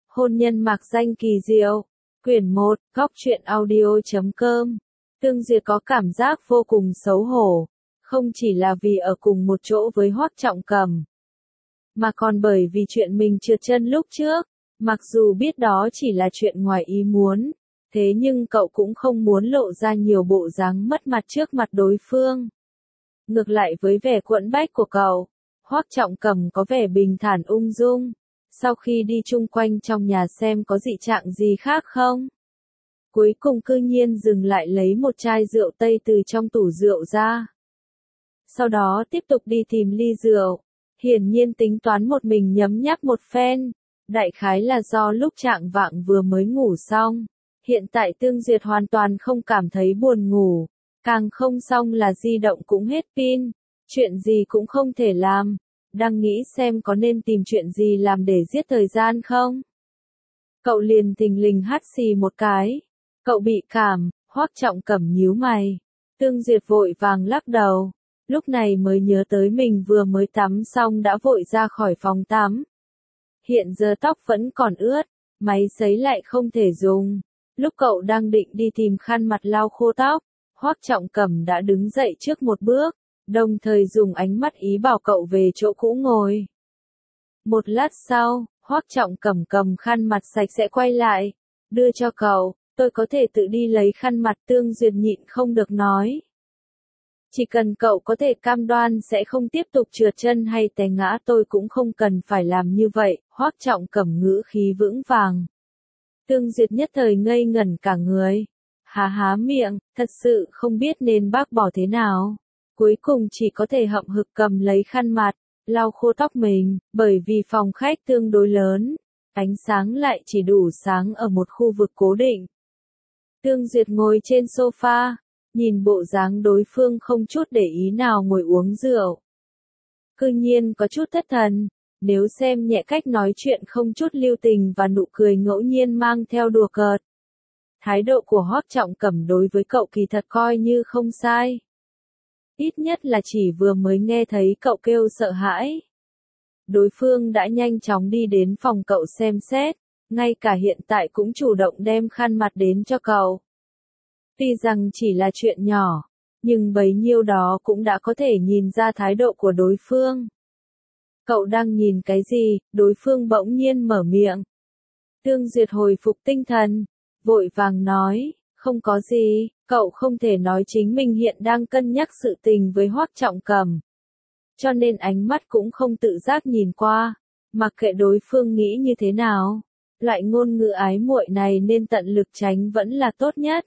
Hôn nhân mạc danh kỳ diệu. Quyển 1, góc truyện audio.com. Tương Duyệt có cảm giác vô cùng xấu hổ, không chỉ là vì ở cùng một chỗ với Hoắc Trọng Cẩm, mà còn bởi vì chuyện mình trượt chân lúc trước. Mặc dù biết đó chỉ là chuyện ngoài ý muốn, thế nhưng cậu cũng không muốn lộ ra nhiều bộ dáng mất mặt trước mặt đối phương. Ngược lại với vẻ quẫn bách của cậu, Hoắc Trọng Cẩm có vẻ bình thản ung dung. Sau khi đi chung quanh trong nhà xem có dị trạng gì khác không, cuối cùng cư nhiên dừng lại lấy một chai rượu Tây từ trong tủ rượu ra. Sau đó tiếp tục đi tìm ly rượu, hiển nhiên tính toán một mình nhấm nháp một phen. Đại khái là do lúc trạng vạng vừa mới ngủ xong, hiện tại Tương Duyệt hoàn toàn không cảm thấy buồn ngủ, càng không xong là di động cũng hết pin, chuyện gì cũng không thể làm, đang nghĩ xem có nên tìm chuyện gì làm để giết thời gian không. Cậu liền thình lình hắt xì một cái, cậu bị cảm. Hoắc Trọng Cẩm nhíu mày, Tương Duyệt vội vàng lắc đầu, lúc này mới nhớ tới mình vừa mới tắm xong đã vội ra khỏi phòng tắm. Hiện giờ tóc vẫn còn ướt, máy sấy lại không thể dùng. Lúc cậu đang định đi tìm khăn mặt lau khô tóc, Hoắc Trọng Cẩm đã đứng dậy trước một bước, đồng thời dùng ánh mắt ý bảo cậu về chỗ cũ ngồi. Một lát sau, Hoắc Trọng Cẩm cầm khăn mặt sạch sẽ quay lại, đưa cho cậu, tôi có thể tự đi lấy khăn mặt. Tương Duyệt nhịn không được nói. Chỉ cần cậu có thể cam đoan sẽ không tiếp tục trượt chân hay té ngã tôi cũng không cần phải làm như vậy. Hoắc Trọng Cẩm ngữ khí vững vàng. Tương Duyệt nhất thời ngây ngẩn cả người. Há miệng, thật sự không biết nên bác bỏ thế nào. Cuối cùng chỉ có thể hậm hực cầm lấy khăn mặt, lau khô tóc mình, bởi vì phòng khách tương đối lớn, ánh sáng lại chỉ đủ sáng ở một khu vực cố định. Tương Duyệt ngồi trên sofa, nhìn bộ dáng đối phương không chút để ý nào ngồi uống rượu. Cư nhiên có chút thất thần, nếu xem nhẹ cách nói chuyện không chút lưu tình và nụ cười ngẫu nhiên mang theo đùa cợt. Thái độ của Hoắc Trọng Cẩm đối với cậu kỳ thật coi như không sai. Ít nhất là chỉ vừa mới nghe thấy cậu kêu sợ hãi, đối phương đã nhanh chóng đi đến phòng cậu xem xét, ngay cả hiện tại cũng chủ động đem khăn mặt đến cho cậu. Tuy rằng chỉ là chuyện nhỏ, nhưng bấy nhiêu đó cũng đã có thể nhìn ra thái độ của đối phương. Cậu đang nhìn cái gì? Đối phương bỗng nhiên mở miệng. Tương Duyệt hồi phục tinh thần, vội vàng nói, không có gì. Cậu không thể nói chính mình hiện đang cân nhắc sự tình với Hoắc Trọng Cẩm, cho nên ánh mắt cũng không tự giác nhìn qua, mặc kệ đối phương nghĩ như thế nào. Loại ngôn ngữ ái muội này nên tận lực tránh vẫn là tốt nhất.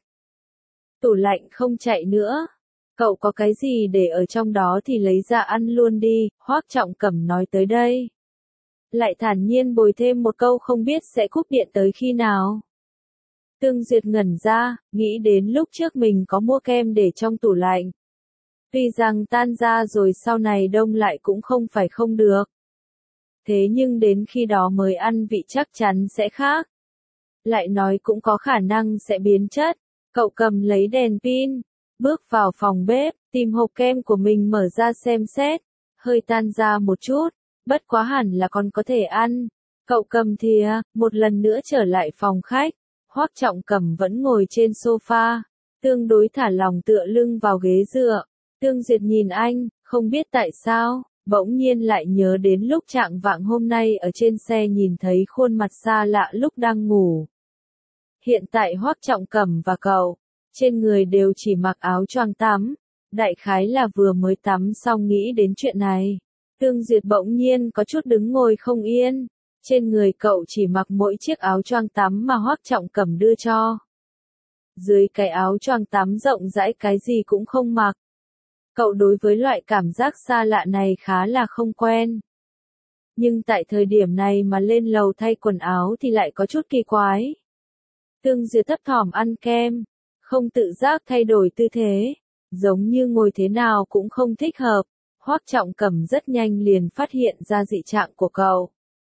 Tủ lạnh không chạy nữa, cậu có cái gì để ở trong đó thì lấy ra ăn luôn đi. Hoắc Trọng Cẩm nói tới đây, lại thản nhiên bồi thêm một câu không biết sẽ cúp điện tới khi nào. Tương Duyệt ngẩn ra, nghĩ đến lúc trước mình có mua kem để trong tủ lạnh. Tuy rằng tan ra rồi sau này đông lại cũng không phải không được. Thế nhưng đến khi đó mới ăn vị chắc chắn sẽ khác. Lại nói cũng có khả năng sẽ biến chất. Cậu cầm lấy đèn pin, bước vào phòng bếp, tìm hộp kem của mình mở ra xem xét. Hơi tan ra một chút, bất quá hẳn là còn có thể ăn. Cậu cầm thìa, một lần nữa trở lại phòng khách. Hoắc Trọng Cẩm vẫn ngồi trên sofa, tương đối thả lòng tựa lưng vào ghế dựa. Tương Duyệt nhìn anh, không biết tại sao, bỗng nhiên lại nhớ đến lúc trạng vạng hôm nay ở trên xe nhìn thấy khuôn mặt xa lạ lúc đang ngủ. Hiện tại Hoắc Trọng Cẩm và cậu, trên người đều chỉ mặc áo choàng tắm, đại khái là vừa mới tắm xong nghĩ đến chuyện này. Tương Duyệt bỗng nhiên có chút đứng ngồi không yên. Trên người cậu chỉ mặc mỗi chiếc áo choàng tắm mà Hoắc Trọng Cẩm đưa cho. Dưới cái áo choàng tắm rộng rãi cái gì cũng không mặc. Cậu đối với loại cảm giác xa lạ này khá là không quen. Nhưng tại thời điểm này mà lên lầu thay quần áo thì lại có chút kỳ quái. Tương Duyệt thấp thỏm ăn kem, không tự giác thay đổi tư thế, giống như ngồi thế nào cũng không thích hợp. Hoắc Trọng Cẩm rất nhanh liền phát hiện ra dị trạng của cậu.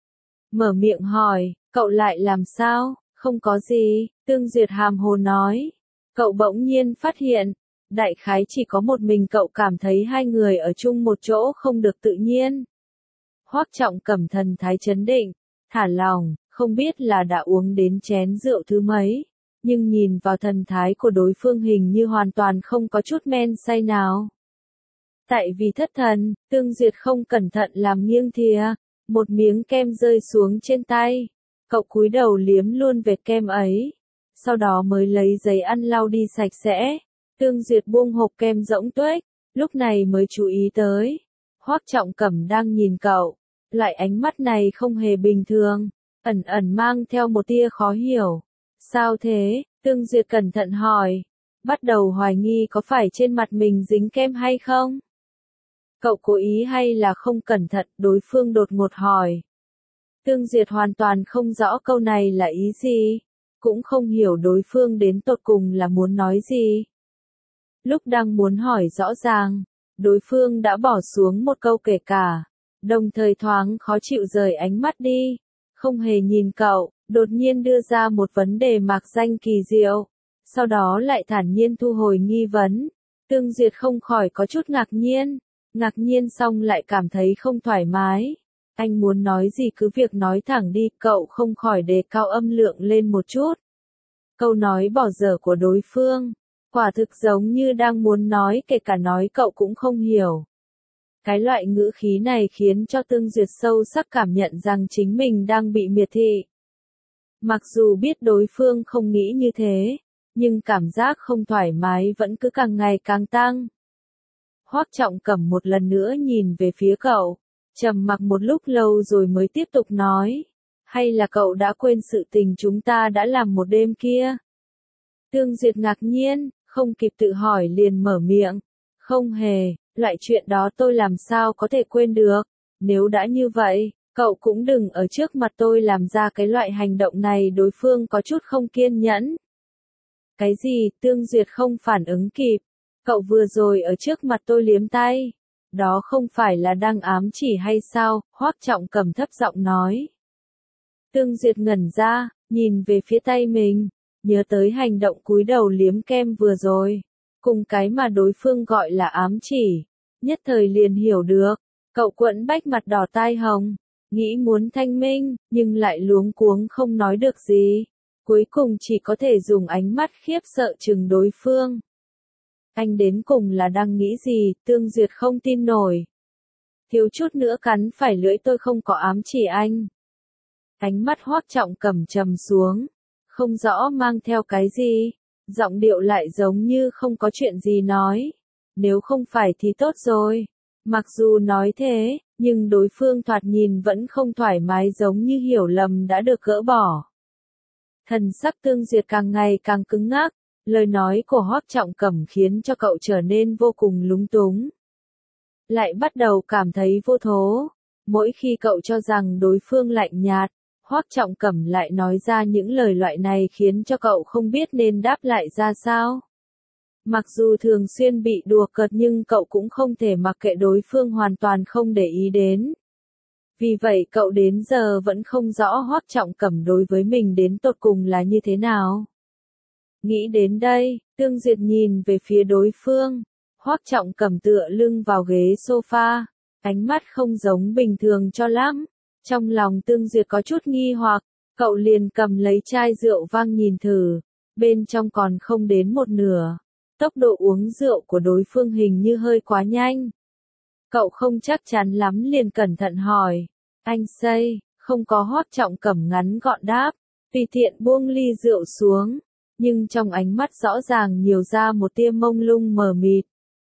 Mở miệng hỏi, cậu lại làm sao? Không có gì, Tương Duyệt hàm hồ nói. Cậu bỗng nhiên phát hiện, đại khái chỉ có một mình cậu cảm thấy hai người ở chung một chỗ không được tự nhiên. Hoắc Trọng Cẩm thần thái chấn định, thả lòng, không biết là đã uống đến chén rượu thứ mấy, nhưng nhìn vào thần thái của đối phương hình như hoàn toàn không có chút men say nào. Tại vì thất thần, Tương Duyệt không cẩn thận làm nghiêng thìa, một miếng kem rơi xuống trên tay. Cậu cúi đầu liếm luôn vệt kem ấy, sau đó mới lấy giấy ăn lau đi sạch sẽ. Tương Duyệt buông hộp kem rỗng tuếch, lúc này mới chú ý tới. Hoắc Trọng Cẩm đang nhìn cậu, loại ánh mắt này không hề bình thường, ẩn ẩn mang theo một tia khó hiểu. Sao thế? Tương Duyệt cẩn thận hỏi, bắt đầu hoài nghi có phải trên mặt mình dính kem hay không? Cậu cố ý hay là không cẩn thận? Đối phương đột ngột hỏi. Tương Duyệt hoàn toàn không rõ câu này là ý gì, cũng không hiểu đối phương đến tột cùng là muốn nói gì. Lúc đang muốn hỏi rõ ràng, đối phương đã bỏ xuống một câu kể cả, đồng thời thoáng khó chịu rời ánh mắt đi, không hề nhìn cậu, đột nhiên đưa ra một vấn đề mạc danh kỳ diệu, sau đó lại thản nhiên thu hồi nghi vấn. Tương Duyệt không khỏi có chút ngạc nhiên xong lại cảm thấy không thoải mái. Anh muốn nói gì cứ việc nói thẳng đi, cậu không khỏi đề cao âm lượng lên một chút. Câu nói bỏ dở của đối phương, quả thực giống như đang muốn nói kể cả nói cậu cũng không hiểu. Cái loại ngữ khí này khiến cho Tương Duyệt sâu sắc cảm nhận rằng chính mình đang bị miệt thị. Mặc dù biết đối phương không nghĩ như thế, nhưng cảm giác không thoải mái vẫn cứ càng ngày càng tăng. Hoắc Trọng Cẩm một lần nữa nhìn về phía cậu, trầm mặc một lúc lâu rồi mới tiếp tục nói, hay là cậu đã quên sự tình chúng ta đã làm một đêm kia? Tương Duyệt ngạc nhiên, không kịp tự hỏi liền mở miệng, không hề, loại chuyện đó tôi làm sao có thể quên được, nếu đã như vậy, cậu cũng đừng ở trước mặt tôi làm ra cái loại hành động này. Đối phương có chút không kiên nhẫn. Cái gì? Tương Duyệt không phản ứng kịp, cậu vừa rồi ở trước mặt tôi liếm tay, đó không phải là đang ám chỉ hay sao? Hoắc Trọng Cẩm thấp giọng nói. Tương Duyệt ngẩn ra, nhìn về phía tay mình, nhớ tới hành động cúi đầu liếm kem vừa rồi, cùng cái mà đối phương gọi là ám chỉ, nhất thời liền hiểu được. Cậu quẫn bách mặt đỏ tai hồng, nghĩ muốn thanh minh, nhưng lại luống cuống không nói được gì, cuối cùng chỉ có thể dùng ánh mắt khiếp sợ chừng đối phương. Anh đến cùng là đang nghĩ gì? Tương Duyệt không tin nổi. Thiếu chút nữa cắn phải lưỡi tôi không có ám chỉ anh. Ánh mắt Hoắc Trọng Cẩm trầm xuống, không rõ mang theo cái gì, giọng điệu lại giống như không có chuyện gì nói. Nếu không phải thì tốt rồi. Mặc dù nói thế, nhưng đối phương thoạt nhìn vẫn không thoải mái, giống như hiểu lầm đã được gỡ bỏ. Thần sắc Tương Duyệt càng ngày càng cứng ngắc, lời nói của Hoắc Trọng Cẩm khiến cho cậu trở nên vô cùng lúng túng. Lại bắt đầu cảm thấy vô thố, mỗi khi cậu cho rằng đối phương lạnh nhạt, Hoắc Trọng Cẩm lại nói ra những lời loại này khiến cho cậu không biết nên đáp lại ra sao. Mặc dù thường xuyên bị đùa cợt nhưng cậu cũng không thể mặc kệ đối phương hoàn toàn không để ý đến. Vì vậy cậu đến giờ vẫn không rõ Hoắc Trọng Cẩm đối với mình đến tột cùng là như thế nào. Nghĩ đến đây, Tương Duyệt nhìn về phía đối phương. Hoắc Trọng Cẩm tựa lưng vào ghế sofa, ánh mắt không giống bình thường cho lắm. Trong lòng Tương Duyệt có chút nghi hoặc, cậu liền cầm lấy chai rượu vang nhìn thử, bên trong còn không đến một nửa. Tốc độ uống rượu của đối phương hình như hơi quá nhanh. Cậu không chắc chắn lắm liền cẩn thận hỏi, anh say? Không có. Hoắc Trọng Cẩm ngắn gọn đáp, tùy tiện buông ly rượu xuống, nhưng trong ánh mắt rõ ràng nhiều ra một tia mông lung mờ mịt.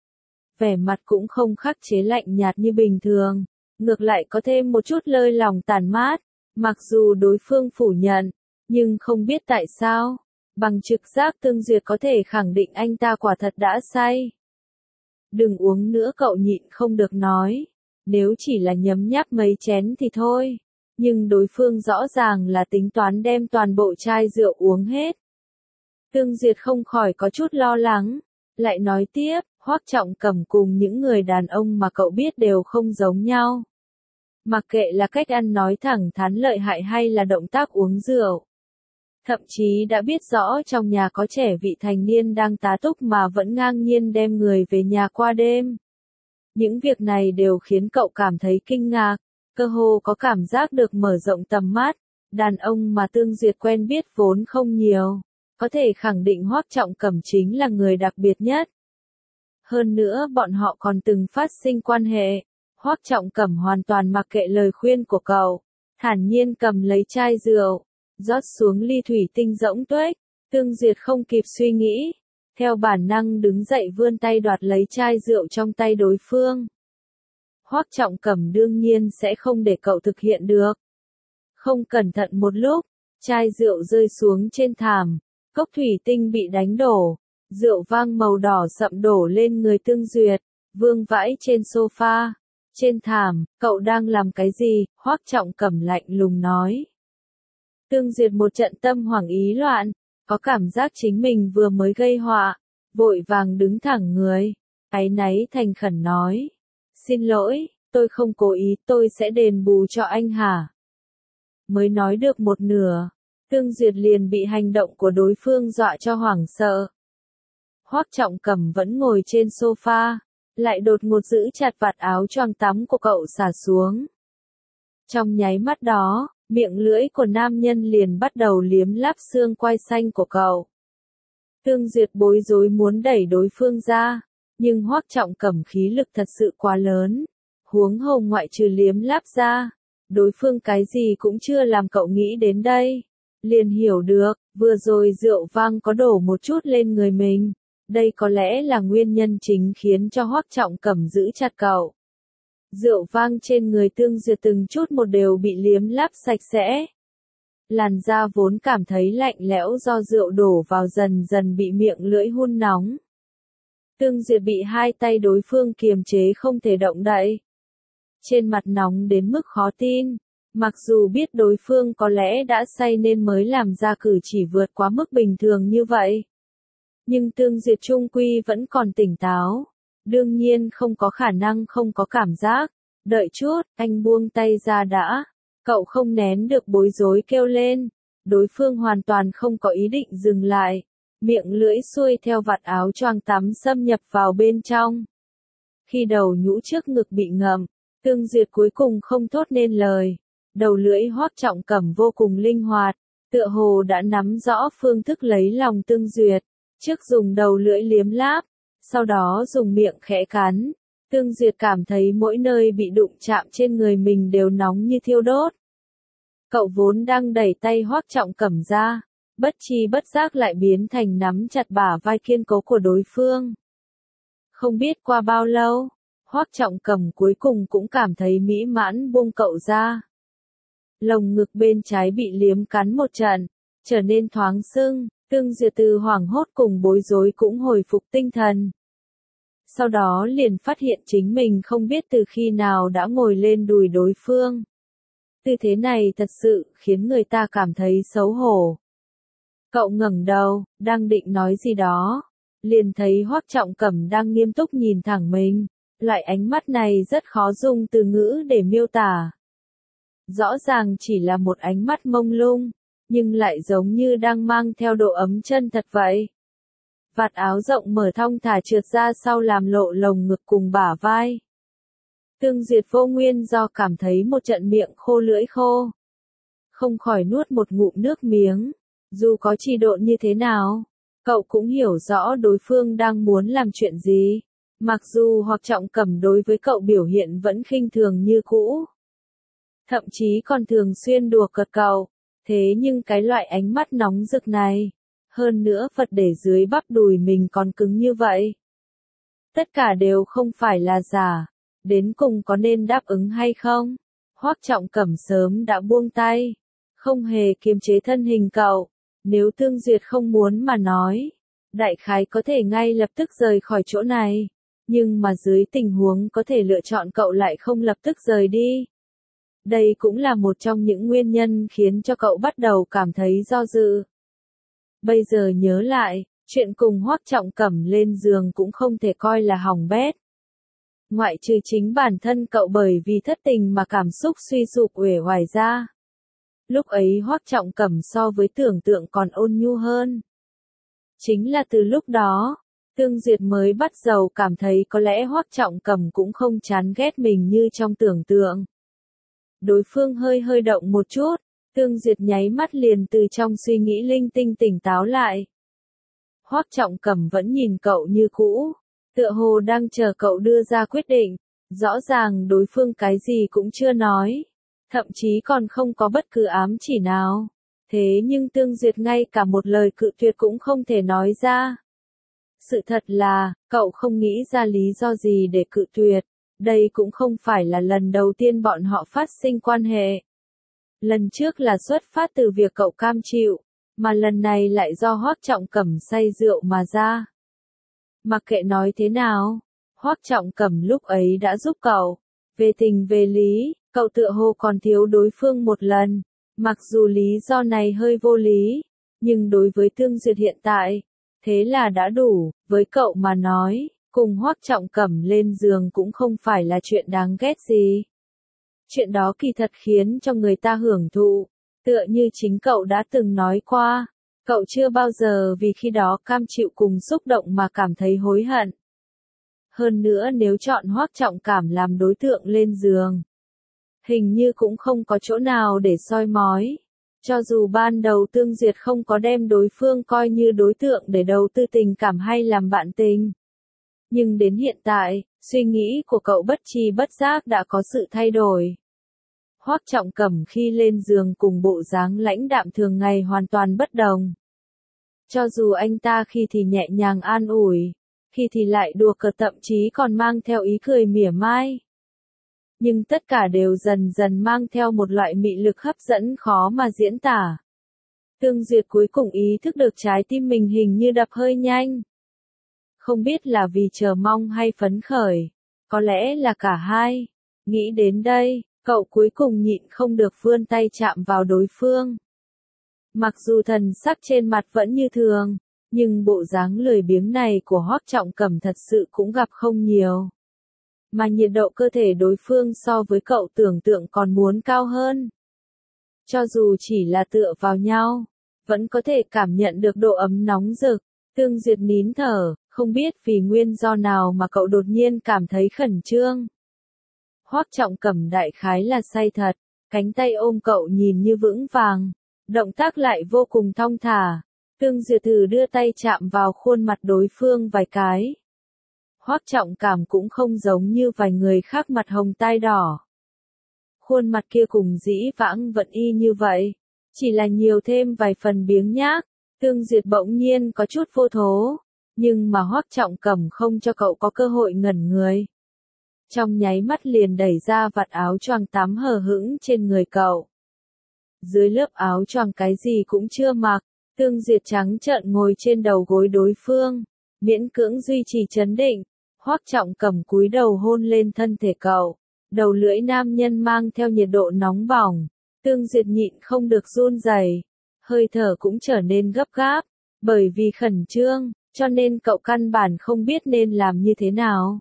Vẻ mặt cũng không khắc chế lạnh nhạt như bình thường, ngược lại có thêm một chút lơi lòng tàn mát. Mặc dù đối phương phủ nhận, nhưng không biết tại sao, bằng trực giác Tương Duyệt có thể khẳng định anh ta quả thật đã say. Đừng uống nữa, cậu nhịn không được nói. Nếu chỉ là nhấm nháp mấy chén thì thôi, nhưng đối phương rõ ràng là tính toán đem toàn bộ chai rượu uống hết. Tương Duyệt không khỏi có chút lo lắng, lại nói tiếp, Hoắc Trọng Cẩm cùng những người đàn ông mà cậu biết đều không giống nhau. Mặc kệ là cách ăn nói thẳng thắn lợi hại hay là động tác uống rượu. Thậm chí đã biết rõ trong nhà có trẻ vị thành niên đang tá túc mà vẫn ngang nhiên đem người về nhà qua đêm. Những việc này đều khiến cậu cảm thấy kinh ngạc, cơ hồ có cảm giác được mở rộng tầm mắt. Đàn ông mà Tương Duyệt quen biết vốn không nhiều, có thể khẳng định Hoắc Trọng Cẩm chính là người đặc biệt nhất. Hơn nữa bọn họ còn từng phát sinh quan hệ, Hoắc Trọng Cẩm hoàn toàn mặc kệ lời khuyên của cậu, thản nhiên cầm lấy chai rượu, rót xuống ly thủy tinh rỗng tuếch. Tương Duyệt không kịp suy nghĩ, theo bản năng đứng dậy vươn tay đoạt lấy chai rượu trong tay đối phương. Hoắc Trọng Cẩm đương nhiên sẽ không để cậu thực hiện được. Không cẩn thận một lúc, chai rượu rơi xuống trên thảm, cốc thủy tinh bị đánh đổ, rượu vang màu đỏ sậm đổ lên người Tương Duyệt, vương vãi trên sofa. Trên thảm, cậu đang làm cái gì? Hoắc Trọng Cẩm lạnh lùng nói. Tương Duyệt một trận tâm hoảng ý loạn, có cảm giác chính mình vừa mới gây họa, vội vàng đứng thẳng người, áy náy thành khẩn nói. Xin lỗi, tôi không cố ý, tôi sẽ đền bù cho anh hả? Mới nói được một nửa, Tương Duyệt liền bị hành động của đối phương dọa cho hoảng sợ. Hoắc Trọng Cẩm vẫn ngồi trên sofa, lại đột ngột giữ chặt vạt áo choàng tắm của cậu xả xuống. Trong nháy mắt đó, miệng lưỡi của nam nhân liền bắt đầu liếm láp xương quai xanh của cậu. Tương Duyệt bối rối muốn đẩy đối phương ra, nhưng Hoắc Trọng Cẩm khí lực thật sự quá lớn. Huống hồ ngoại trừ liếm láp ra, đối phương cái gì cũng chưa làm cậu nghĩ đến đây. Liền hiểu được, vừa rồi rượu vang có đổ một chút lên người mình. Đây có lẽ là nguyên nhân chính khiến cho Hoắc Trọng Cẩm giữ chặt cậu. Rượu vang trên người Tương Duyệt từng chút một đều bị liếm láp sạch sẽ. Làn da vốn cảm thấy lạnh lẽo do rượu đổ vào dần dần bị miệng lưỡi hun nóng. Tương Duyệt bị hai tay đối phương kiềm chế không thể động đậy. Trên mặt nóng đến mức khó tin, mặc dù biết đối phương có lẽ đã say nên mới làm ra cử chỉ vượt quá mức bình thường như vậy. Nhưng Tương Duyệt chung quy vẫn còn tỉnh táo. Đương nhiên không có khả năng không có cảm giác. Đợi chút, anh buông tay ra đã. Cậu không nén được bối rối kêu lên. Đối phương hoàn toàn không có ý định dừng lại. Miệng lưỡi xuôi theo vạt áo choàng tắm xâm nhập vào bên trong. Khi đầu nhũ trước ngực bị ngậm, Tương Duyệt cuối cùng không thốt nên lời. Đầu lưỡi Hoắc Trọng Cẩm vô cùng linh hoạt, tựa hồ đã nắm rõ phương thức lấy lòng Tương Duyệt. Trước dùng đầu lưỡi liếm láp, sau đó dùng miệng khẽ cắn. Tương Duyệt cảm thấy mỗi nơi bị đụng chạm trên người mình đều nóng như thiêu đốt. Cậu vốn đang đẩy tay Hoắc Trọng Cẩm ra, bất tri bất giác lại biến thành nắm chặt bả vai kiên cố của đối phương. Không biết qua bao lâu, Hoắc Trọng Cẩm cuối cùng cũng cảm thấy mỹ mãn buông cậu ra. Lồng ngực bên trái bị liếm cắn một trận, trở nên thoáng sưng. Tương Duyệt từ hoảng hốt cùng bối rối cũng hồi phục tinh thần. Sau đó liền phát hiện chính mình không biết từ khi nào đã ngồi lên đùi đối phương. Tư thế này thật sự khiến người ta cảm thấy xấu hổ. Cậu ngẩng đầu, đang định nói gì đó, liền thấy Hoắc Trọng Cẩm đang nghiêm túc nhìn thẳng mình. Loại ánh mắt này rất khó dùng từ ngữ để miêu tả. Rõ ràng chỉ là một ánh mắt mông lung, nhưng lại giống như đang mang theo độ ấm chân thật vậy. Vạt áo rộng mở thong thả trượt ra sau làm lộ lồng ngực cùng bả vai. Tương Duyệt vô nguyên do cảm thấy một trận miệng khô lưỡi khô. Không khỏi nuốt một ngụm nước miếng. Dù có trì độn như thế nào, cậu cũng hiểu rõ đối phương đang muốn làm chuyện gì. Mặc dù Hoắc Trọng Cẩm đối với cậu biểu hiện vẫn khinh thường như cũ. Thậm chí còn thường xuyên đùa cợt cậu. Thế nhưng cái loại ánh mắt nóng rực này, hơn nữa Phật để dưới bắp đùi mình còn cứng như vậy. Tất cả đều không phải là giả, đến cùng có nên đáp ứng hay không? Hoắc Trọng Cẩm sớm đã buông tay, không hề kiềm chế thân hình cậu, nếu Tương Duyệt không muốn mà nói, đại khái có thể ngay lập tức rời khỏi chỗ này, nhưng mà dưới tình huống có thể lựa chọn cậu lại không lập tức rời đi. Đây cũng là một trong những nguyên nhân khiến cho cậu bắt đầu cảm thấy do dự. Bây giờ nhớ lại, chuyện cùng Hoắc Trọng Cẩm lên giường cũng không thể coi là hỏng bét. Ngoại trừ chính bản thân cậu bởi vì thất tình mà cảm xúc suy sụp uể oải ra. Lúc ấy Hoắc Trọng Cẩm so với tưởng tượng còn ôn nhu hơn. Chính là từ lúc đó, Tương Duyệt mới bắt đầu cảm thấy có lẽ Hoắc Trọng Cẩm cũng không chán ghét mình như trong tưởng tượng. Đối phương hơi động một chút, Tương Duyệt nháy mắt liền từ trong suy nghĩ linh tinh tỉnh táo lại. Hoắc Trọng Cẩm vẫn nhìn cậu như cũ, tựa hồ đang chờ cậu đưa ra quyết định, rõ ràng đối phương cái gì cũng chưa nói, thậm chí còn không có bất cứ ám chỉ nào. Thế nhưng Tương Duyệt ngay cả một lời cự tuyệt cũng không thể nói ra. Sự thật là, cậu không nghĩ ra lý do gì để cự tuyệt, đây cũng không phải là lần đầu tiên bọn họ phát sinh quan hệ. Lần trước là xuất phát từ việc cậu cam chịu, mà lần này lại do Hoắc Trọng Cẩm say rượu mà ra. Mặc kệ nói thế nào, Hoắc Trọng Cẩm lúc ấy đã giúp cậu. Về tình về lý, cậu tựa hồ còn thiếu đối phương một lần. Mặc dù lý do này hơi vô lý, nhưng đối với Tương Duyệt hiện tại, thế là đã đủ. Với cậu mà nói, cùng Hoắc Trọng Cẩm lên giường cũng không phải là chuyện đáng ghét gì. Chuyện đó kỳ thật khiến cho người ta hưởng thụ, tựa như chính cậu đã từng nói qua, cậu chưa bao giờ vì khi đó cam chịu cùng xúc động mà cảm thấy hối hận. Hơn nữa nếu chọn Hoắc Trọng Cảm làm đối tượng lên giường, hình như cũng không có chỗ nào để soi mói. Cho dù ban đầu Tương Duyệt không có đem đối phương coi như đối tượng để đầu tư tình cảm hay làm bạn tình. Nhưng đến hiện tại, suy nghĩ của cậu bất tri bất giác đã có sự thay đổi. Hoắc Trọng Cẩm khi lên giường cùng bộ dáng lãnh đạm thường ngày hoàn toàn bất đồng. Cho dù anh ta khi thì nhẹ nhàng an ủi, khi thì lại đùa cợt thậm chí còn mang theo ý cười mỉa mai. Nhưng tất cả đều dần dần mang theo một loại mị lực hấp dẫn khó mà diễn tả. Tương Duyệt cuối cùng ý thức được trái tim mình hình như đập hơi nhanh. Không biết là vì chờ mong hay phấn khởi, có lẽ là cả hai. Nghĩ đến đây, cậu cuối cùng nhịn không được vươn tay chạm vào đối phương. Mặc dù thần sắc trên mặt vẫn như thường, nhưng bộ dáng lười biếng này của Hoắc Trọng Cẩm thật sự cũng gặp không nhiều. Mà nhiệt độ cơ thể đối phương so với cậu tưởng tượng còn muốn cao hơn. Cho dù chỉ là tựa vào nhau, vẫn có thể cảm nhận được độ ấm nóng rực. Tương Duyệt nín thở, không biết vì nguyên do nào mà cậu đột nhiên cảm thấy khẩn trương. Hoắc Trọng Cẩm đại khái là say thật, cánh tay ôm cậu nhìn như vững vàng, động tác lại vô cùng thong thả. Tương Duyệt thử đưa tay chạm vào khuôn mặt đối phương vài cái. Hoắc Trọng Cảm cũng không giống như vài người khác mặt hồng tai đỏ. Khuôn mặt kia cùng dĩ vãng vẫn y như vậy, chỉ là nhiều thêm vài phần biếng nhác. Tương Duyệt bỗng nhiên có chút vô thố, nhưng mà Hoắc Trọng Cẩm không cho cậu có cơ hội ngẩn người. Trong nháy mắt liền đẩy ra vạt áo choàng tắm hờ hững trên người cậu. Dưới lớp áo choàng cái gì cũng chưa mặc, Tương Duyệt trắng trợn ngồi trên đầu gối đối phương, miễn cưỡng duy trì trấn định. Hoắc Trọng Cẩm cúi đầu hôn lên thân thể cậu, đầu lưỡi nam nhân mang theo nhiệt độ nóng bỏng. Tương Duyệt nhịn không được run rẩy, hơi thở cũng trở nên gấp gáp, bởi vì khẩn trương, cho nên cậu căn bản không biết nên làm như thế nào.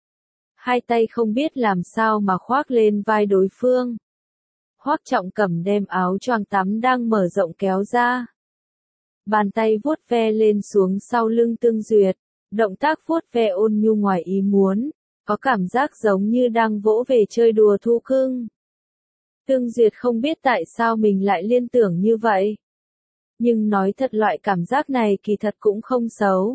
Hai tay không biết làm sao mà khoác lên vai đối phương. Hoắc Trọng Cẩm đem áo choàng tắm đang mở rộng kéo ra. Bàn tay vuốt ve lên xuống sau lưng Tương Duyệt, động tác vuốt ve ôn nhu ngoài ý muốn, có cảm giác giống như đang vỗ về chơi đùa thú cưng. Tương Duyệt không biết tại sao mình lại liên tưởng như vậy. Nhưng nói thật loại cảm giác này kỳ thật cũng không xấu.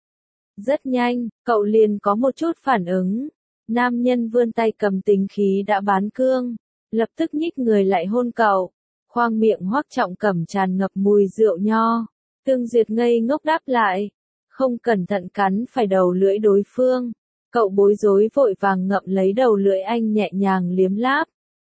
Rất nhanh, cậu liền có một chút phản ứng. Nam nhân vươn tay cầm tính khí đã bán cương, lập tức nhích người lại hôn cậu. Khoang miệng Hoắc Trọng Cẩm tràn ngập mùi rượu nho. Tương Duyệt ngây ngốc đáp lại, không cẩn thận cắn phải đầu lưỡi đối phương. Cậu bối rối vội vàng ngậm lấy đầu lưỡi anh nhẹ nhàng liếm láp.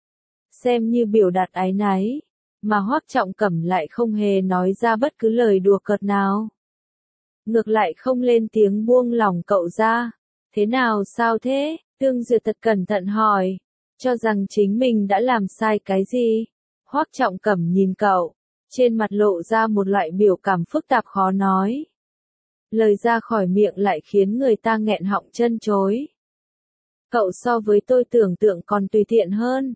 Xem như biểu đạt áy náy, mà Hoắc Trọng Cẩm lại không hề nói ra bất cứ lời đùa cợt nào. Ngược lại không lên tiếng buông lỏng cậu ra. Thế nào sao thế? Tương Duyệt thật cẩn thận hỏi, cho rằng chính mình đã làm sai cái gì. Hoắc Trọng Cẩm nhìn cậu, trên mặt lộ ra một loại biểu cảm phức tạp khó nói. Lời ra khỏi miệng lại khiến người ta nghẹn họng chân chối. Cậu so với tôi tưởng tượng còn tùy tiện hơn.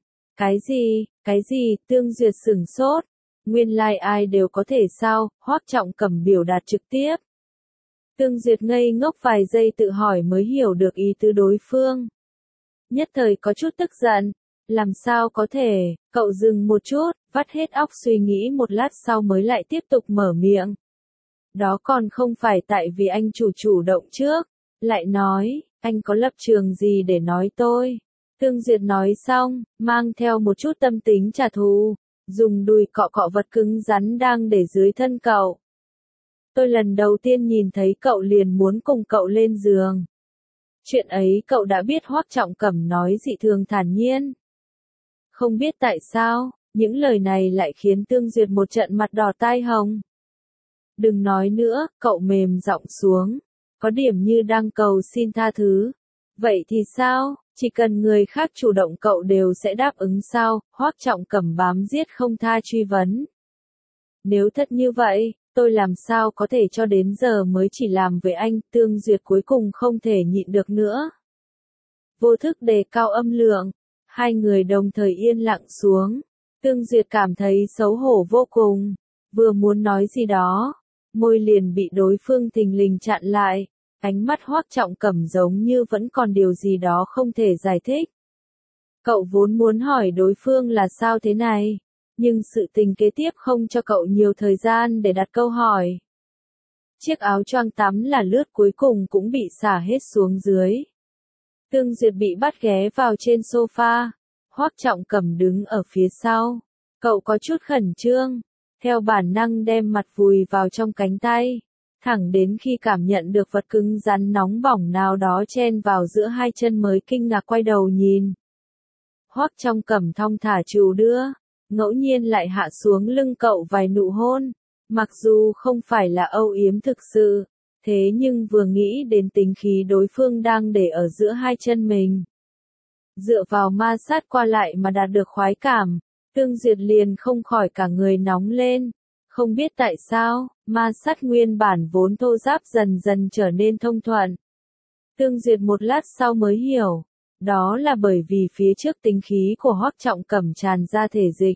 Cái gì, Tương Duyệt sửng sốt. Nguyên lai ai đều có thể sao, Hoắc Trọng Cẩm biểu đạt trực tiếp. Tương Duyệt ngây ngốc vài giây tự hỏi mới hiểu được ý tứ đối phương. Nhất thời có chút tức giận, làm sao có thể, cậu dừng một chút, vắt hết óc suy nghĩ một lát sau mới lại tiếp tục mở miệng. Đó còn không phải tại vì anh chủ động trước, lại nói, anh có lập trường gì để nói tôi. Tương Duyệt nói xong, mang theo một chút tâm tính trả thù, dùng đùi cọ cọ vật cứng rắn đang để dưới thân cậu. Tôi lần đầu tiên nhìn thấy cậu liền muốn cùng cậu lên giường. Chuyện ấy cậu đã biết. Hoắc Trọng Cẩm nói dị thường thản nhiên. Không biết tại sao, những lời này lại khiến Tương Duyệt một trận mặt đỏ tai hồng. Đừng nói nữa, cậu mềm giọng xuống, có điểm như đang cầu xin tha thứ. Vậy thì sao, chỉ cần người khác chủ động cậu đều sẽ đáp ứng sao? Hoắc Trọng Cẩm bám giết không tha truy vấn. Nếu thật như vậy, tôi làm sao có thể cho đến giờ mới chỉ làm với anh. Tương Duyệt cuối cùng không thể nhịn được nữa. Vô thức đề cao âm lượng, hai người đồng thời yên lặng xuống. Tương Duyệt cảm thấy xấu hổ vô cùng, vừa muốn nói gì đó, môi liền bị đối phương thình lình chặn lại. Ánh mắt Hoắc Trọng Cẩm giống như vẫn còn điều gì đó không thể giải thích. Cậu vốn muốn hỏi đối phương là sao thế này, nhưng sự tình kế tiếp không cho cậu nhiều thời gian để đặt câu hỏi. Chiếc áo choàng tắm là lướt cuối cùng cũng bị xả hết xuống dưới. Tương Duyệt bị bắt ghé vào trên sofa, Hoắc Trọng Cẩm đứng ở phía sau. Cậu có chút khẩn trương, theo bản năng đem mặt vùi vào trong cánh tay, thẳng đến khi cảm nhận được vật cứng rắn nóng bỏng nào đó chen vào giữa hai chân mới kinh ngạc quay đầu nhìn. Hoắc Trọng Cẩm thong thả trù đưa, ngẫu nhiên lại hạ xuống lưng cậu vài nụ hôn, mặc dù không phải là âu yếm thực sự, thế nhưng vừa nghĩ đến tính khí đối phương đang để ở giữa hai chân mình. Dựa vào ma sát qua lại mà đạt được khoái cảm, Tương Duyệt liền không khỏi cả người nóng lên. Không biết tại sao, ma sát nguyên bản vốn thô ráp dần dần trở nên thông thuận. Tương Duyệt một lát sau mới hiểu, đó là bởi vì phía trước tính khí của Hoắc Trọng Cẩm tràn ra thể dịch.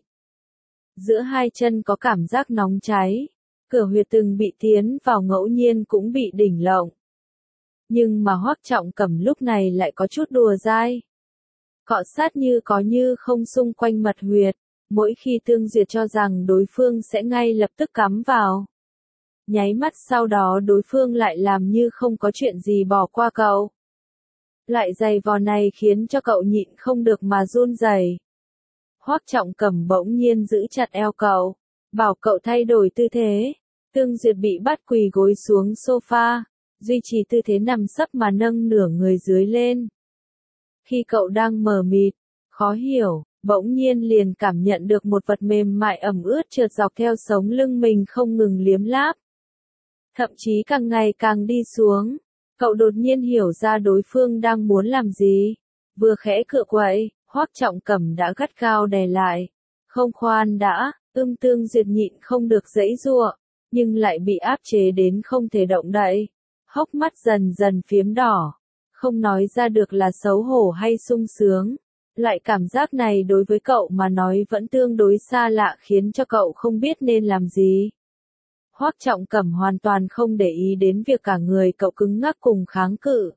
Giữa hai chân có cảm giác nóng cháy, cửa huyệt từng bị tiến vào ngẫu nhiên cũng bị đỉnh lộng. Nhưng mà Hoắc Trọng Cẩm lúc này lại có chút đùa dai. Cọ sát như có như không xung quanh mật huyệt, mỗi khi Tương Duyệt cho rằng đối phương sẽ ngay lập tức cắm vào. Nháy mắt sau đó đối phương lại làm như không có chuyện gì bỏ qua cậu. Loại giày vò này khiến cho cậu nhịn không được mà run rẩy. Hoắc Trọng Cẩm bỗng nhiên giữ chặt eo cậu, bảo cậu thay đổi tư thế. Tương Duyệt bị bắt quỳ gối xuống sofa, duy trì tư thế nằm sấp mà nâng nửa người dưới lên. Khi cậu đang mờ mịt, khó hiểu, bỗng nhiên liền cảm nhận được một vật mềm mại ẩm ướt trượt dọc theo sống lưng mình không ngừng liếm láp. Thậm chí càng ngày càng đi xuống, cậu đột nhiên hiểu ra đối phương đang muốn làm gì. Vừa khẽ cựa quậy, Hoắc Trọng Cẩm đã gắt gao đè lại. Không khoan đã, Tương Duyệt nhịn không được giãy giụa, nhưng lại bị áp chế đến không thể động đậy. Hốc mắt dần dần phiếm đỏ, không nói ra được là xấu hổ hay sung sướng. Loại cảm giác này đối với cậu mà nói vẫn tương đối xa lạ khiến cho cậu không biết nên làm gì. Hoắc Trọng Cẩm hoàn toàn không để ý đến việc cả người cậu cứng ngắc cùng kháng cự.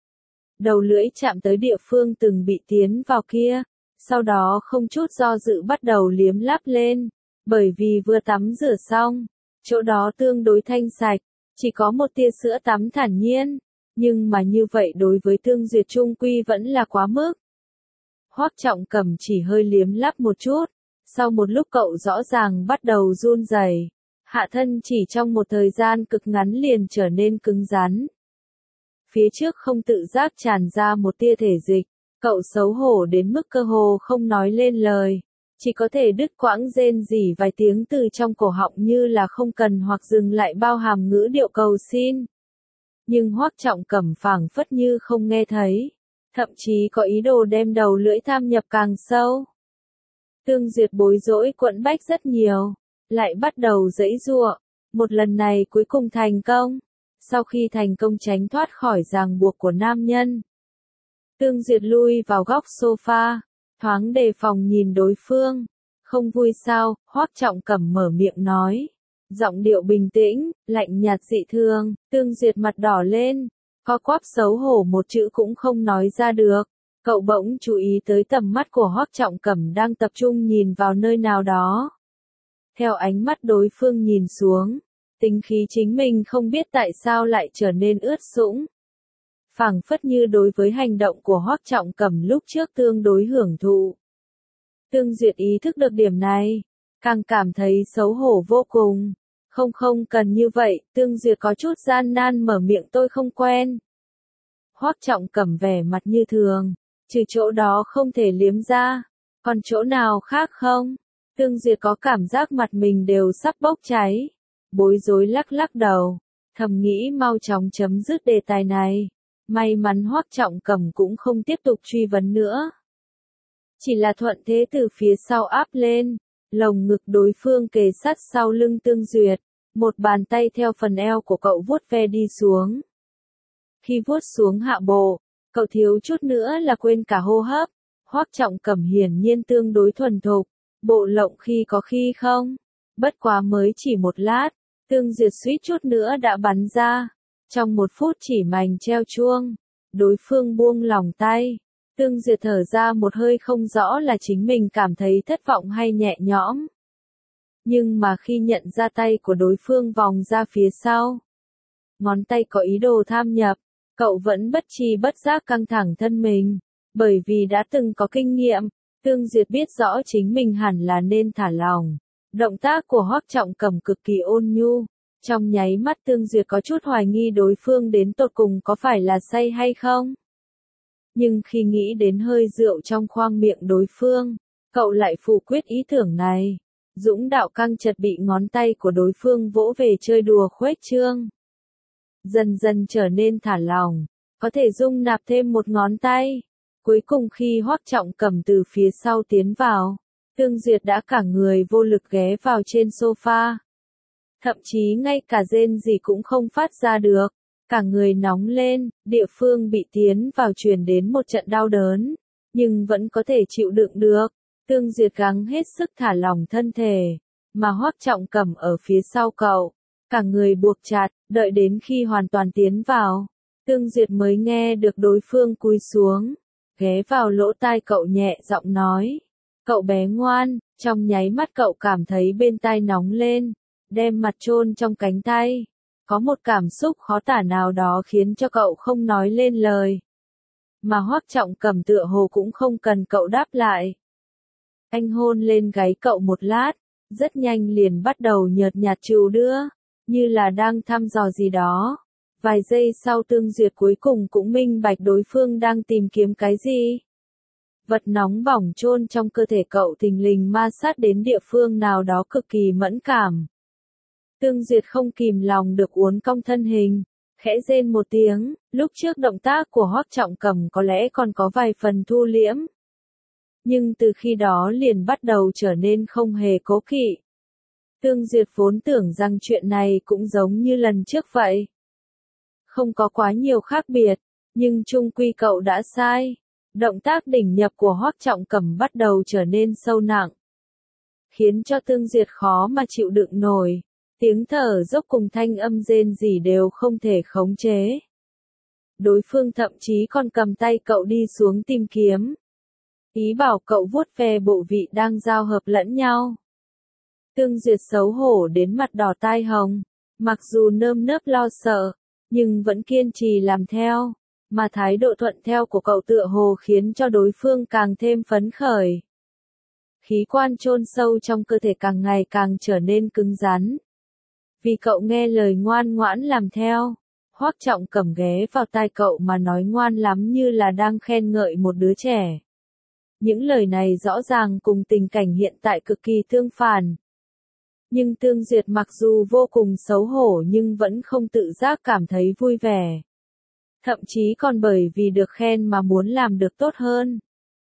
Đầu lưỡi chạm tới địa phương từng bị tiến vào kia, sau đó không chút do dự bắt đầu liếm láp lên, bởi vì vừa tắm rửa xong, chỗ đó tương đối thanh sạch, chỉ có một tia sữa tắm thản nhiên, nhưng mà như vậy đối với Tương Duyệt chung quy vẫn là quá mức. Hoắc Trọng Cẩm chỉ hơi liếm láp một chút, sau một lúc cậu rõ ràng bắt đầu run rẩy, hạ thân chỉ trong một thời gian cực ngắn liền trở nên cứng rắn. Phía trước không tự giác tràn ra một tia thể dịch, cậu xấu hổ đến mức cơ hồ không nói lên lời, chỉ có thể đứt quãng rên rỉ vài tiếng từ trong cổ họng như là không cần hoặc dừng lại bao hàm ngữ điệu cầu xin. Nhưng Hoắc Trọng Cẩm phảng phất như không nghe thấy, thậm chí có ý đồ đem đầu lưỡi tham nhập càng sâu. Tương Duyệt bối rối quẫn bách rất nhiều, lại bắt đầu giãy giụa, một lần này cuối cùng thành công. Sau khi thành công tránh thoát khỏi ràng buộc của nam nhân, Tương Duyệt lui vào góc sofa, thoáng đề phòng nhìn đối phương. Không vui sao? Hoắc Trọng Cẩm mở miệng nói, giọng điệu bình tĩnh, lạnh nhạt dị thường. Tương Duyệt mặt đỏ lên, co quắp xấu hổ một chữ cũng không nói ra được. Cậu bỗng chú ý tới tầm mắt của Hoắc Trọng Cẩm đang tập trung nhìn vào nơi nào đó. Theo ánh mắt đối phương nhìn xuống, tính khí chính mình không biết tại sao lại trở nên ướt sũng. Phảng phất như đối với hành động của Hoắc Trọng Cẩm lúc trước tương đối hưởng thụ. Tương Duyệt ý thức được điểm này, càng cảm thấy xấu hổ vô cùng. Không cần như vậy, Tương Duyệt có chút gian nan mở miệng, tôi không quen. Hoắc Trọng Cẩm vẻ mặt như thường, trừ chỗ đó không thể liếm ra, còn chỗ nào khác không? Tương Duyệt có cảm giác mặt mình đều sắp bốc cháy, bối rối lắc lắc đầu, thầm nghĩ mau chóng chấm dứt đề tài này. May mắn Hoắc Trọng Cẩm cũng không tiếp tục truy vấn nữa. Chỉ là thuận thế từ phía sau áp lên, lồng ngực đối phương kề sát sau lưng Tương Duyệt, một bàn tay theo phần eo của cậu vuốt ve đi xuống. Khi vuốt xuống hạ bộ, cậu thiếu chút nữa là quên cả hô hấp. Hoắc Trọng Cẩm hiển nhiên tương đối thuần thục, bộ lộng khi có khi không. Bất quá mới chỉ một lát, Tương Duyệt suýt chút nữa đã bắn ra. Trong một phút chỉ mảnh treo chuông, đối phương buông lỏng tay. Tương Duyệt thở ra một hơi, không rõ là chính mình cảm thấy thất vọng hay nhẹ nhõm. Nhưng mà khi nhận ra tay của đối phương vòng ra phía sau, ngón tay có ý đồ tham nhập, cậu vẫn bất tri bất giác căng thẳng thân mình. Bởi vì đã từng có kinh nghiệm, Tương Duyệt biết rõ chính mình hẳn là nên thả lỏng. Động tác của Hoắc Trọng Cẩm cực kỳ ôn nhu. Trong nháy mắt Tương Duyệt có chút hoài nghi đối phương đến tột cùng có phải là say hay không. Nhưng khi nghĩ đến hơi rượu trong khoang miệng đối phương, cậu lại phủ quyết ý tưởng này. Dũng đạo căng chật bị ngón tay của đối phương vỗ về chơi đùa khuếch trương. Dần dần trở nên thả lỏng, có thể dung nạp thêm một ngón tay. Cuối cùng khi Hoắc Trọng Cẩm từ phía sau tiến vào, Tương Duyệt đã cả người vô lực ghé vào trên sofa. Thậm chí ngay cả rên gì cũng không phát ra được, cả người nóng lên, địa phương bị tiến vào truyền đến một trận đau đớn, nhưng vẫn có thể chịu đựng được. Tương Duyệt gắng hết sức thả lỏng thân thể, mà Hoắc Trọng Cẩm ở phía sau cậu, cả người buộc chặt, đợi đến khi hoàn toàn tiến vào, Tương Duyệt mới nghe được đối phương cúi xuống, ghé vào lỗ tai cậu nhẹ giọng nói, cậu bé ngoan. Trong nháy mắt cậu cảm thấy bên tai nóng lên, đem mặt chôn trong cánh tay. Có một cảm xúc khó tả nào đó khiến cho cậu không nói lên lời. Mà Hoắc Trọng Cẩm tựa hồ cũng không cần cậu đáp lại. Anh hôn lên gáy cậu một lát, rất nhanh liền bắt đầu nhợt nhạt trù đưa, như là đang thăm dò gì đó. Vài giây sau Tương Duyệt cuối cùng cũng minh bạch đối phương đang tìm kiếm cái gì. Vật nóng bỏng chôn trong cơ thể cậu thình lình ma sát đến địa phương nào đó cực kỳ mẫn cảm. Tương Duyệt không kìm lòng được uốn cong thân hình, khẽ rên một tiếng. Lúc trước động tác của Hoắc Trọng Cẩm có lẽ còn có vài phần thu liễm, nhưng từ khi đó liền bắt đầu trở nên không hề cố kỵ. Tương Duyệt vốn tưởng rằng chuyện này cũng giống như lần trước vậy, không có quá nhiều khác biệt, nhưng chung quy cậu đã sai. Động tác đỉnh nhập của Hoắc Trọng Cẩm bắt đầu trở nên sâu nặng, khiến cho Tương Duyệt khó mà chịu đựng nổi. Tiếng thở dốc cùng thanh âm rên rỉ đều không thể khống chế. Đối phương thậm chí còn cầm tay cậu đi xuống tìm kiếm, ý bảo cậu vuốt ve bộ vị đang giao hợp lẫn nhau. Tương Duyệt xấu hổ đến mặt đỏ tai hồng, mặc dù nơm nớp lo sợ, nhưng vẫn kiên trì làm theo, mà thái độ thuận theo của cậu tựa hồ khiến cho đối phương càng thêm phấn khởi. Khí quan chôn sâu trong cơ thể càng ngày càng trở nên cứng rắn. Vì cậu nghe lời ngoan ngoãn làm theo, Hoắc Trọng Cẩm ghé vào tai cậu mà nói ngoan lắm như là đang khen ngợi một đứa trẻ. Những lời này rõ ràng cùng tình cảnh hiện tại cực kỳ tương phản. Nhưng Tương Duyệt mặc dù vô cùng xấu hổ nhưng vẫn không tự giác cảm thấy vui vẻ. Thậm chí còn bởi vì được khen mà muốn làm được tốt hơn.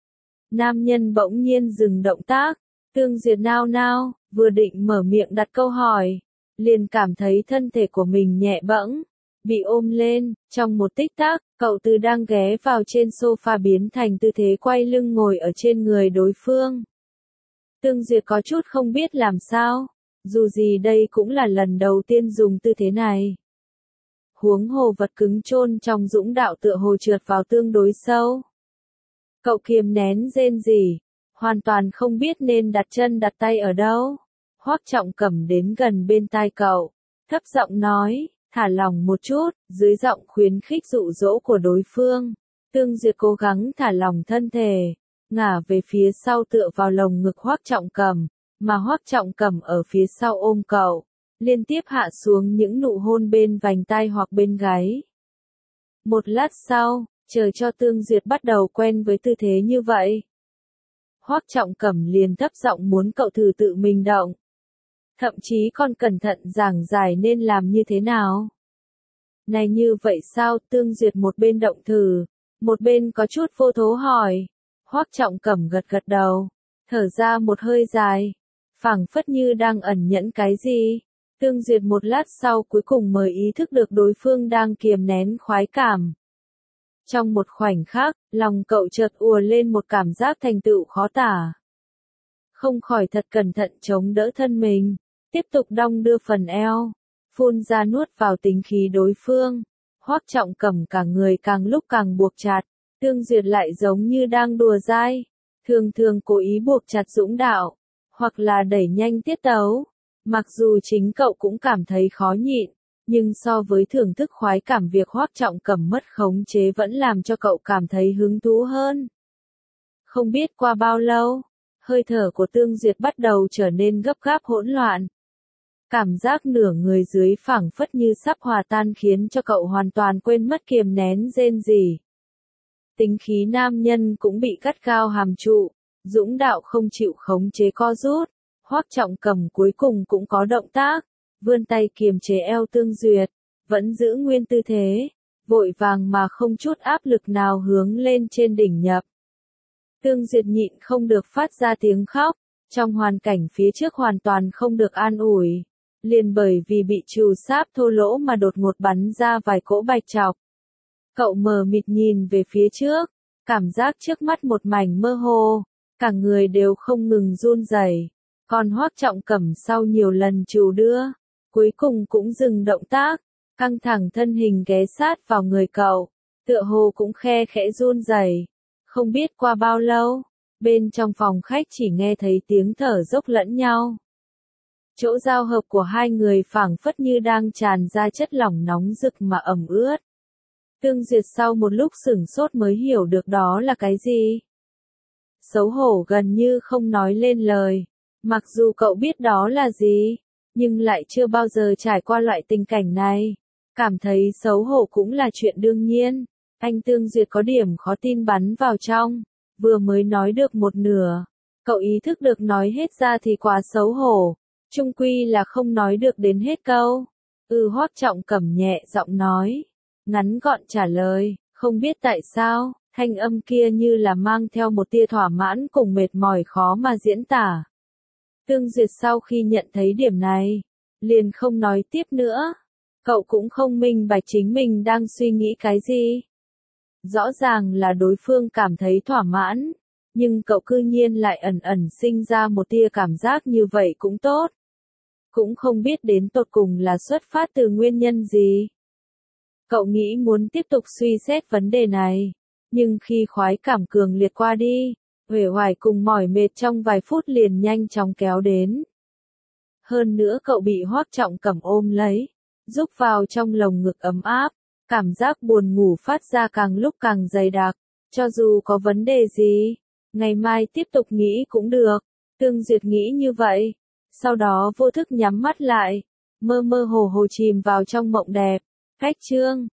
Nam nhân bỗng nhiên dừng động tác, Tương Duyệt nao nao, vừa định mở miệng đặt câu hỏi, liền cảm thấy thân thể của mình nhẹ bẫng, bị ôm lên. Trong một tích tắc, cậu từ đang ghé vào trên sofa biến thành tư thế quay lưng ngồi ở trên người đối phương. Tương Duyệt có chút không biết làm sao, dù gì đây cũng là lần đầu tiên dùng tư thế này. Huống hồ vật cứng chôn trong dũng đạo tựa hồ trượt vào tương đối sâu. Cậu kiềm nén rên rỉ, hoàn toàn không biết nên đặt chân đặt tay ở đâu. Hoắc Trọng Cẩm đến gần bên tai cậu, thấp giọng nói, thả lỏng một chút, dưới giọng khuyến khích dụ dỗ của đối phương. Tương Duyệt cố gắng thả lỏng thân thể, ngả về phía sau tựa vào lồng ngực Hoắc Trọng Cẩm, mà Hoắc Trọng Cẩm ở phía sau ôm cậu, liên tiếp hạ xuống những nụ hôn bên vành tai hoặc bên gáy. Một lát sau, chờ cho Tương Duyệt bắt đầu quen với tư thế như vậy, Hoắc Trọng Cẩm liền thấp giọng muốn cậu thử tự mình động. Thậm chí còn cẩn thận giảng giải nên làm như thế nào. Này như vậy sao? Tương Duyệt một bên động thử, một bên có chút vô thố hỏi. Hoắc Trọng Cẩm gật gật đầu, thở ra một hơi dài, phảng phất như đang ẩn nhẫn cái gì. Tương Duyệt một lát sau cuối cùng mới ý thức được đối phương đang kiềm nén khoái cảm. Trong một khoảnh khắc, lòng cậu chợt ùa lên một cảm giác thành tựu khó tả. Không khỏi thật cẩn thận chống đỡ thân mình, tiếp tục đong đưa phần eo, phun ra nuốt vào tính khí đối phương. Hoắc Trọng Cẩm cả người càng lúc càng buộc chặt, Tương Duyệt lại giống như đang đùa dai, thường thường cố ý buộc chặt Dũng Đạo, hoặc là đẩy nhanh tiết tấu. Mặc dù chính cậu cũng cảm thấy khó nhịn, nhưng so với thưởng thức khoái cảm việc Hoắc Trọng Cẩm mất khống chế vẫn làm cho cậu cảm thấy hứng thú hơn. Không biết qua bao lâu, hơi thở của Tương Duyệt bắt đầu trở nên gấp gáp hỗn loạn. Cảm giác nửa người dưới phảng phất như sắp hòa tan khiến cho cậu hoàn toàn quên mất kiềm nén rên rỉ. Tính khí nam nhân cũng bị cắt gao hàm trụ, Dũng Đạo không chịu khống chế co rút. Hoắc Trọng Cẩm cuối cùng cũng có động tác, vươn tay kiềm chế eo Tương Duyệt, vẫn giữ nguyên tư thế, vội vàng mà không chút áp lực nào hướng lên trên đỉnh nhập. Tương Duyệt nhịn không được phát ra tiếng khóc, trong hoàn cảnh phía trước hoàn toàn không được an ủi, liền bởi vì bị trù sáp thô lỗ mà đột ngột bắn ra vài cỗ bạch trọc. Cậu mờ mịt nhìn về phía trước, cảm giác trước mắt một mảnh mơ hồ, cả người đều không ngừng run rẩy. Còn Hoắc Trọng Cẩm sau nhiều lần trù đưa, cuối cùng cũng dừng động tác, căng thẳng thân hình ghé sát vào người cậu, tựa hồ cũng khe khẽ run rẩy. Không biết qua bao lâu, bên trong phòng khách chỉ nghe thấy tiếng thở dốc lẫn nhau. Chỗ giao hợp của hai người phảng phất như đang tràn ra chất lỏng nóng rực mà ẩm ướt. Tương Duyệt sau một lúc sửng sốt mới hiểu được đó là cái gì. Xấu hổ gần như không nói lên lời. Mặc dù cậu biết đó là gì, nhưng lại chưa bao giờ trải qua loại tình cảnh này. Cảm thấy xấu hổ cũng là chuyện đương nhiên. Anh Tương Duyệt có điểm khó tin bắn vào trong, vừa mới nói được một nửa. Cậu ý thức được nói hết ra thì quá xấu hổ, chung quy là không nói được đến hết câu. Hoắc Trọng Cẩm nhẹ giọng nói, ngắn gọn trả lời, không biết tại sao, thanh âm kia như là mang theo một tia thỏa mãn cùng mệt mỏi khó mà diễn tả. Tương Duyệt sau khi nhận thấy điểm này, liền không nói tiếp nữa. Cậu cũng không minh bạch chính mình đang suy nghĩ cái gì. Rõ ràng là đối phương cảm thấy thỏa mãn, nhưng cậu cư nhiên lại ẩn ẩn sinh ra một tia cảm giác như vậy cũng tốt. Cũng không biết đến tột cùng là xuất phát từ nguyên nhân gì. Cậu nghĩ muốn tiếp tục suy xét vấn đề này, nhưng khi khoái cảm cường liệt qua đi, uể oải cùng mỏi mệt trong vài phút liền nhanh chóng kéo đến. Hơn nữa cậu bị Hoắc Trọng Cẩm ôm lấy, rúc vào trong lồng ngực ấm áp, cảm giác buồn ngủ phát ra càng lúc càng dày đặc, cho dù có vấn đề gì, ngày mai tiếp tục nghĩ cũng được. Tương Duyệt nghĩ như vậy, sau đó vô thức nhắm mắt lại, mơ mơ hồ hồ chìm vào trong mộng đẹp. Cách chương